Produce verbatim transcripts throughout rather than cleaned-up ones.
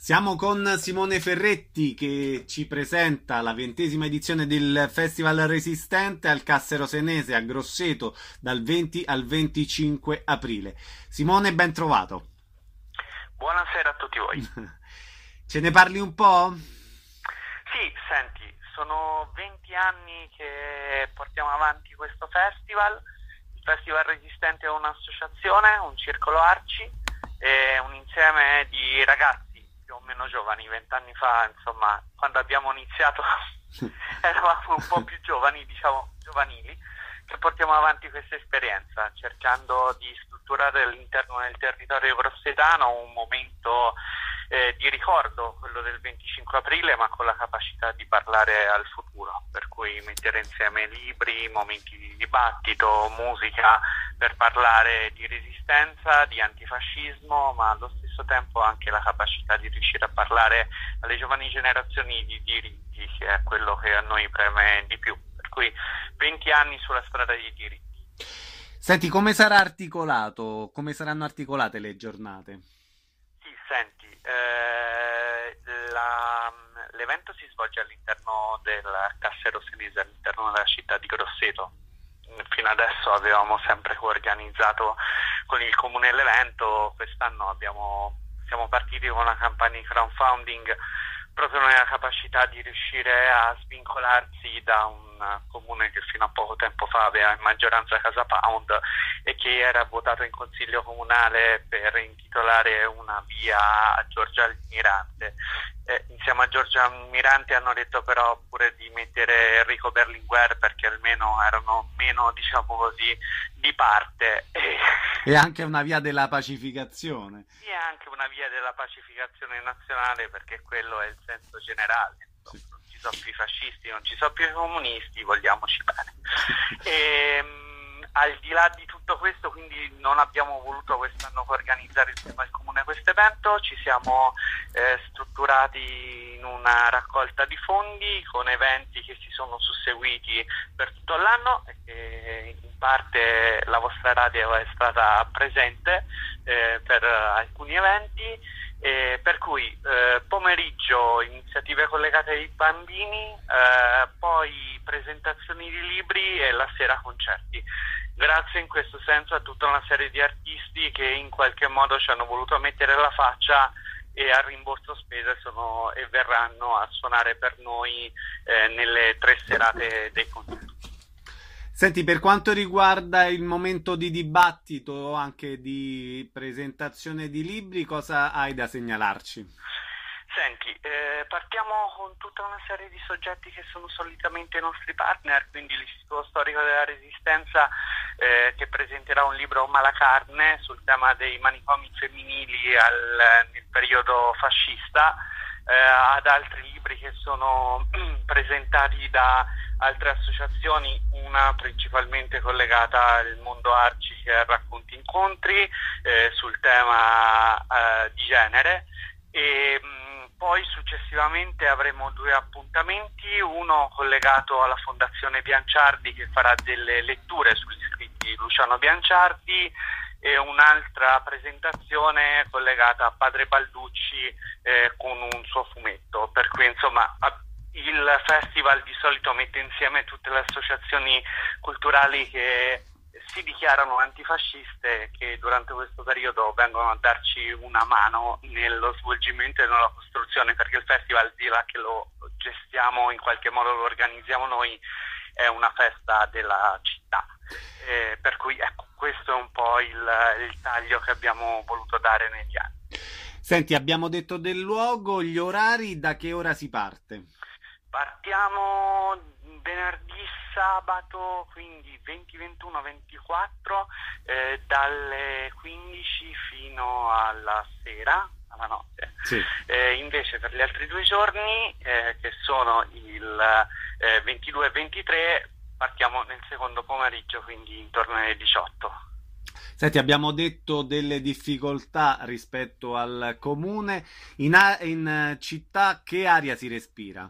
Siamo con Simone Ferretti che ci presenta la ventesima edizione del Festival Resistente al Cassero Senese a Grosseto dal venti al venticinque aprile. Simone, ben trovato. Buonasera a tutti voi. Ce ne parli un po'? Sì, senti, sono venti anni che portiamo avanti questo festival. Il Festival Resistente è un'associazione, un circolo Arci, è un insieme di ragazzi più o meno giovani. Vent'anni fa, insomma, quando abbiamo iniziato eravamo un po' più giovani, diciamo giovanili, che portiamo avanti questa esperienza, cercando di strutturare all'interno del territorio grossetano un momento eh, di ricordo, quello del venticinque aprile, ma con la capacità di parlare al futuro, per cui mettere insieme libri, momenti di dibattito, musica, per parlare di resistenza, di antifascismo, ma allo stesso tempo anche la capacità di riuscire a parlare alle giovani generazioni di diritti, che è quello che a noi preme di più. Per cui venti anni sulla strada dei diritti. Senti, come sarà articolato? Come saranno articolate le giornate? Sì, senti, eh, la, l'evento si svolge all'interno del Cassero Senese, all'interno della città di Grosseto. Fino adesso avevamo sempre coorganizzato con il comune l'evento, quest'anno abbiamo, siamo partiti con una campagna di crowdfunding proprio nella capacità di riuscire a svincolarsi da un comune che fino a poco tempo fa aveva in maggioranza Casa Pound e che era votato in consiglio comunale per intitolare una via a Giorgia Almirante. Eh, insieme a Giorgia Almirante hanno detto però pure di mettere Enrico Berlinguer, perché almeno erano meno, diciamo così, di parte. E, e anche una via della pacificazione. Sì, è anche una via della pacificazione nazionale, perché quello è il senso generale. Sì. Non ci sono più i fascisti, non ci sono più i comunisti, vogliamoci bene. E, mh, al di là di tutto questo, quindi non abbiamo voluto quest'anno organizzare insieme al comune questo evento, ci siamo eh, strutturati in una raccolta di fondi con eventi che si sono susseguiti per tutto l'anno e che in parte la vostra radio è stata presente eh, per alcuni eventi. Eh, per cui eh, pomeriggio iniziative collegate ai bambini, eh, poi presentazioni di libri e la sera concerti. Grazie in questo senso a tutta una serie di artisti che in qualche modo ci hanno voluto mettere la faccia e a rimborso spese sono e verranno a suonare per noi eh, nelle tre serate dei concerti. Senti, per quanto riguarda il momento di dibattito, anche di presentazione di libri, cosa hai da segnalarci? Senti, eh, partiamo con tutta una serie di soggetti che sono solitamente i nostri partner, quindi l'Istituto Storico della Resistenza eh, che presenterà un libro Malacarne sul tema dei manicomi femminili al, nel periodo fascista, eh, ad altri libri che sono presentati da altre associazioni, una principalmente collegata al mondo Arci che è Racconti Incontri eh, sul tema eh, di genere e mh, poi successivamente avremo due appuntamenti, uno collegato alla Fondazione Bianciardi che farà delle letture sugli scritti di Luciano Bianciardi e un'altra presentazione collegata a Padre Balducci eh, con un suo fumetto, per cui insomma il festival di solito mette insieme tutte le associazioni culturali che si dichiarano antifasciste, che durante questo periodo vengono a darci una mano nello svolgimento e nella costruzione, perché il festival, di là che lo gestiamo, in qualche modo lo organizziamo noi, è una festa della città. Eh, per cui ecco, questo è un po' il, il taglio che abbiamo voluto dare negli anni. Senti, abbiamo detto del luogo, gli orari, da che ora si parte? Partiamo venerdì, sabato, quindi venti, ventuno, ventiquattro, eh, dalle quindici fino alla sera, alla notte. Sì. Eh, invece per gli altri due giorni, eh, che sono il eh, ventidue e ventitré, partiamo nel secondo pomeriggio, quindi intorno alle diciotto. Senti, abbiamo detto delle difficoltà rispetto al comune. In, a- in città che aria si respira?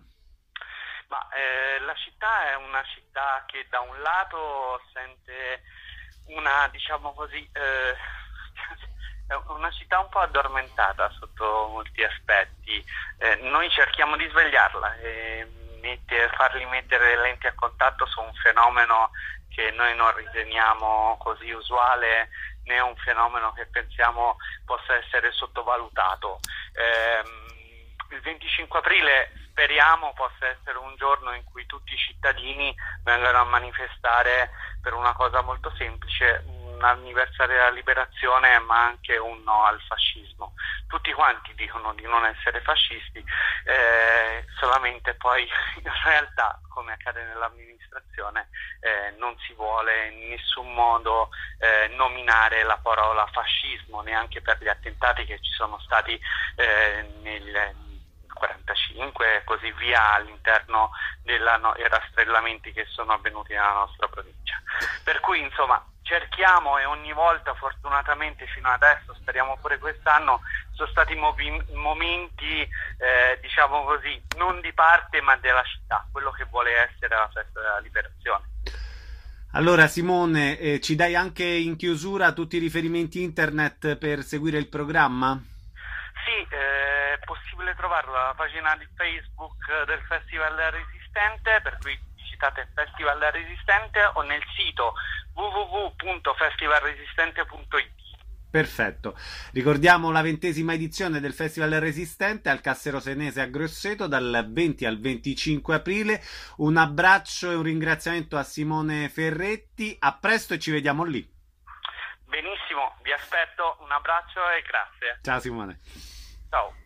Ma eh, la città è una città che da un lato sente una, diciamo così, eh, è una città un po' addormentata sotto molti aspetti. Eh, noi cerchiamo di svegliarla e metter, farli mettere le lenti a contatto su un fenomeno che noi non riteniamo così usuale, né un fenomeno che pensiamo possa essere sottovalutato. Eh, il venticinque aprile speriamo possa essere un giorno in cui tutti i cittadini vengano a manifestare per una cosa molto semplice, un anniversario della liberazione, ma anche un no al fascismo. Tutti quanti dicono di non essere fascisti, eh, solamente poi in realtà, come accade nell'amministrazione, eh, non si vuole in nessun modo eh, nominare la parola fascismo, neanche per gli attentati che ci sono stati eh, nel quarantacinque e così via all'interno della no, i rastrellamenti che sono avvenuti nella nostra provincia. Per cui insomma cerchiamo, e ogni volta fortunatamente fino adesso, speriamo pure quest'anno, sono stati movi- momenti eh, diciamo così non di parte ma della città, quello che vuole essere la festa della liberazione. Allora Simone, eh, ci dai anche in chiusura tutti i riferimenti internet per seguire il programma? Sì, eh, è possibile trovarlo alla pagina di Facebook del Festival Resistente, per cui visitate Festival Resistente, o nel sito w w w punto festivalresistente punto i t. Perfetto. Ricordiamo la ventesima edizione del Festival Resistente al Cassero Senese a Grosseto dal venti al venticinque aprile. Un abbraccio e un ringraziamento a Simone Ferretti. A presto e ci vediamo lì. Benissimo, vi aspetto, un abbraccio e grazie. Ciao Simone. Ciao.